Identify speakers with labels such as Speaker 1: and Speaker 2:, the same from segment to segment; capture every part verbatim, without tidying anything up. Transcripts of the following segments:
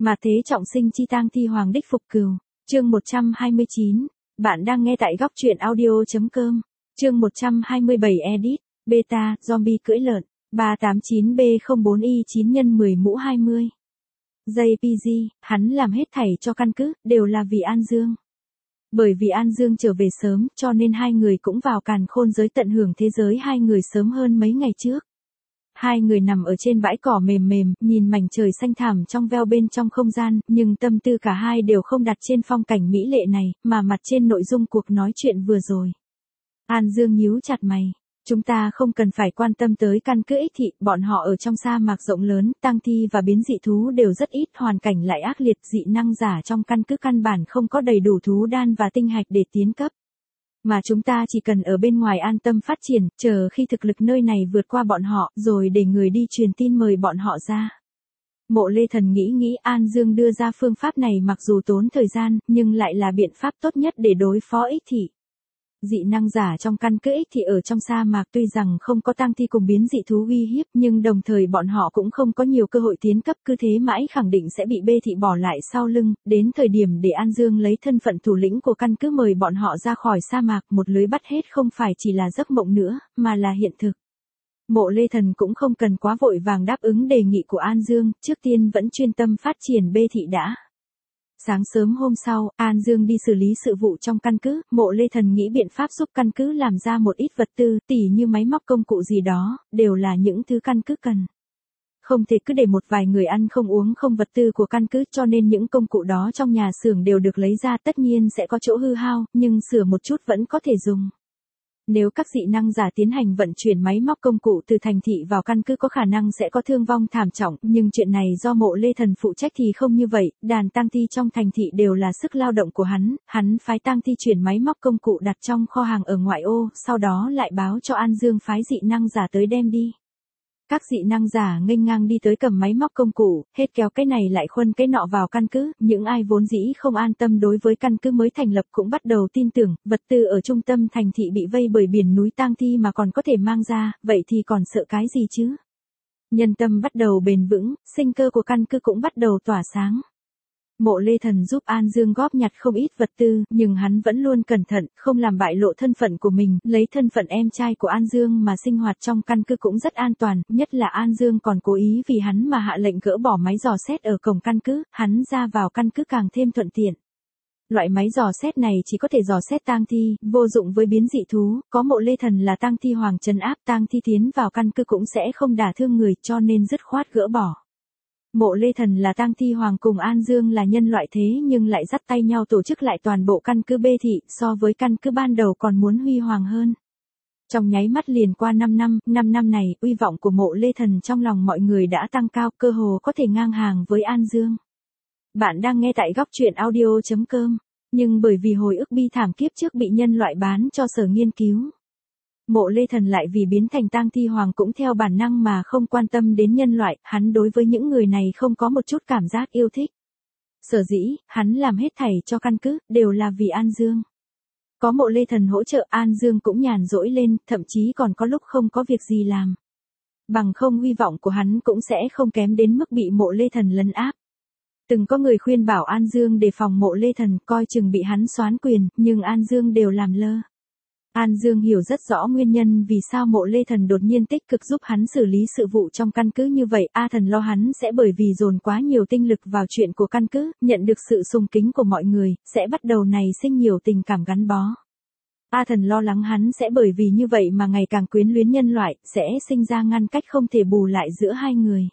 Speaker 1: Mà thế trọng sinh chi tang thi hoàng đích phục cừu. Chương một trăm hai mươi chín. Bạn đang nghe tại góc truyện audio.com. Chương một trăm hai mươi bảy edit. Beta, zombie cưỡi lợn. ba tám chín B không bốn Y chín nhân mười mũ hai mươi. jê pê giê, hắn làm hết thảy cho căn cứ, đều là vì An Dương. Bởi vì An Dương trở về sớm, cho nên hai người cũng vào càn khôn giới tận hưởng thế giới hai người sớm hơn mấy ngày trước. Hai người nằm ở trên bãi cỏ mềm mềm, nhìn mảnh trời xanh thẳm trong veo bên trong không gian, nhưng tâm tư cả hai đều không đặt trên phong cảnh mỹ lệ này, mà mặt trên nội dung cuộc nói chuyện vừa rồi. An Dương nhíu chặt mày. Chúng ta không cần phải quan tâm tới căn cứ ích thị, bọn họ ở trong sa mạc rộng lớn, tang thi và biến dị thú đều rất ít, hoàn cảnh lại ác liệt, dị năng giả trong căn cứ căn bản không có đầy đủ thú đan và tinh hạch để tiến cấp. Mà chúng ta chỉ cần ở bên ngoài an tâm phát triển, chờ khi thực lực nơi này vượt qua bọn họ, rồi để người đi truyền tin mời bọn họ ra. Mộ Lê Thần nghĩ nghĩ An Dương đưa ra phương pháp này mặc dù tốn thời gian, nhưng lại là biện pháp tốt nhất để đối phó ích thị. Dị năng giả trong căn cứ ích thị ở trong sa mạc tuy rằng không có tang thi cùng biến dị thú uy hiếp, nhưng đồng thời bọn họ cũng không có nhiều cơ hội tiến cấp, cứ thế mãi khẳng định sẽ bị bê thị bỏ lại sau lưng, đến thời điểm để An Dương lấy thân phận thủ lĩnh của căn cứ mời bọn họ ra khỏi sa mạc, một lưới bắt hết không phải chỉ là giấc mộng nữa, mà là hiện thực. Mộ Lê Thần cũng không cần quá vội vàng đáp ứng đề nghị của An Dương, trước tiên vẫn chuyên tâm phát triển bê thị đã. Sáng sớm hôm sau, An Dương đi xử lý sự vụ trong căn cứ, Mộ Lê Thần nghĩ biện pháp giúp căn cứ làm ra một ít vật tư, tỉ như máy móc công cụ gì đó, đều là những thứ căn cứ cần. Không thể cứ để một vài người ăn không uống không vật tư của căn cứ, cho nên những công cụ đó trong nhà xưởng đều được lấy ra, tất nhiên sẽ có chỗ hư hao, nhưng sửa một chút vẫn có thể dùng. Nếu các dị năng giả tiến hành vận chuyển máy móc công cụ từ thành thị vào căn cứ có khả năng sẽ có thương vong thảm trọng, nhưng chuyện này do Mộ Lê Thần phụ trách thì không như vậy, đàn tang thi trong thành thị đều là sức lao động của hắn, hắn phái tang thi chuyển máy móc công cụ đặt trong kho hàng ở ngoại ô, sau đó lại báo cho An Dương phái dị năng giả tới đem đi. Các dị năng giả nghênh ngang đi tới cầm máy móc công cụ, hết kéo cái này lại khuân cái nọ vào căn cứ, những ai vốn dĩ không an tâm đối với căn cứ mới thành lập cũng bắt đầu tin tưởng, vật tư ở trung tâm thành thị bị vây bởi biển núi tang thi mà còn có thể mang ra, vậy thì còn sợ cái gì chứ? Nhân tâm bắt đầu bền vững, sinh cơ của căn cứ cũng bắt đầu tỏa sáng. Mộ Lê Thần giúp An Dương góp nhặt không ít vật tư, nhưng hắn vẫn luôn cẩn thận, không làm bại lộ thân phận của mình, lấy thân phận em trai của An Dương mà sinh hoạt trong căn cứ cũng rất an toàn, nhất là An Dương còn cố ý vì hắn mà hạ lệnh gỡ bỏ máy dò xét ở cổng căn cứ, hắn ra vào căn cứ càng thêm thuận tiện. Loại máy dò xét này chỉ có thể dò xét tang thi, vô dụng với biến dị thú, có Mộ Lê Thần là tang thi hoàng trấn áp, tang thi tiến vào căn cứ cũng sẽ không đả thương người, cho nên dứt khoát gỡ bỏ. Mộ Lê Thần là tang thi hoàng cùng An Dương là nhân loại thế nhưng lại dắt tay nhau tổ chức lại toàn bộ căn cứ bê thị, so với căn cứ ban đầu còn muốn huy hoàng hơn. Trong nháy mắt liền qua năm năm, năm năm này, uy vọng của Mộ Lê Thần trong lòng mọi người đã tăng cao, cơ hồ có thể ngang hàng với An Dương. Bạn đang nghe tại góc truyện audio.com, nhưng bởi vì hồi ức bi thảm kiếp trước bị nhân loại bán cho sở nghiên cứu. Mộ Lê Thần lại vì biến thành tang thi hoàng cũng theo bản năng mà không quan tâm đến nhân loại, hắn đối với những người này không có một chút cảm giác yêu thích. Sở dĩ, hắn làm hết thảy cho căn cứ, đều là vì An Dương. Có Mộ Lê Thần hỗ trợ An Dương cũng nhàn rỗi lên, thậm chí còn có lúc không có việc gì làm. Bằng không hy vọng của hắn cũng sẽ không kém đến mức bị Mộ Lê Thần lấn áp. Từng có người khuyên bảo An Dương đề phòng Mộ Lê Thần, coi chừng bị hắn soán quyền, nhưng An Dương đều làm lơ. An Dương hiểu rất rõ nguyên nhân vì sao Mộ Lê Thần đột nhiên tích cực giúp hắn xử lý sự vụ trong căn cứ như vậy, A Thần lo hắn sẽ bởi vì dồn quá nhiều tinh lực vào chuyện của căn cứ, nhận được sự sùng kính của mọi người, sẽ bắt đầu nảy sinh nhiều tình cảm gắn bó. A Thần lo lắng hắn sẽ bởi vì như vậy mà ngày càng quyến luyến nhân loại, sẽ sinh ra ngăn cách không thể bù lại giữa hai người.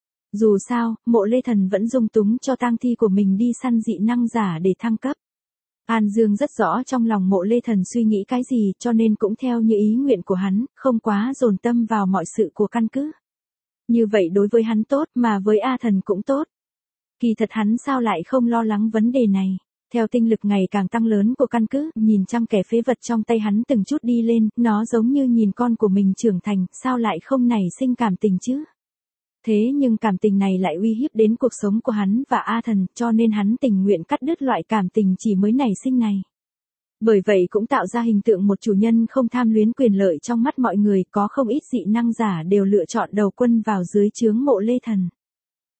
Speaker 1: Dù sao, Mộ Lê Thần vẫn dung túng cho tang thi của mình đi săn dị năng giả để thăng cấp. An Dương rất rõ trong lòng Mộ Lê Thần suy nghĩ cái gì, cho nên cũng theo như ý nguyện của hắn, không quá dồn tâm vào mọi sự của căn cứ. Như vậy đối với hắn tốt, mà với A Thần cũng tốt. Kỳ thật hắn sao lại không lo lắng vấn đề này. Theo tinh lực ngày càng tăng lớn của căn cứ, nhìn trăm kẻ phế vật trong tay hắn từng chút đi lên, nó giống như nhìn con của mình trưởng thành, sao lại không nảy sinh cảm tình chứ? Thế nhưng cảm tình này lại uy hiếp đến cuộc sống của hắn và A Thần, cho nên hắn tình nguyện cắt đứt loại cảm tình chỉ mới nảy sinh này. Bởi vậy cũng tạo ra hình tượng một chủ nhân không tham luyến quyền lợi trong mắt mọi người, có không ít dị năng giả đều lựa chọn đầu quân vào dưới trướng Mộ Lê Thần.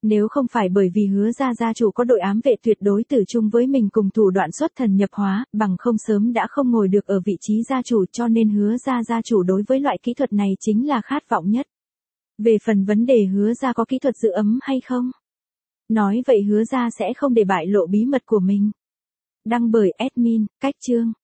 Speaker 1: Nếu không phải bởi vì Hứa gia gia chủ có đội ám vệ tuyệt đối tử chung với mình cùng thủ đoạn xuất thần nhập hóa, bằng không sớm đã không ngồi được ở vị trí gia chủ, cho nên Hứa gia gia chủ đối với loại kỹ thuật này chính là khát vọng nhất. Về phần vấn đề Hứa gia có kỹ thuật giữ ấm hay không? Nói vậy Hứa gia sẽ không để bại lộ bí mật của mình. Đăng bởi admin, cách chương.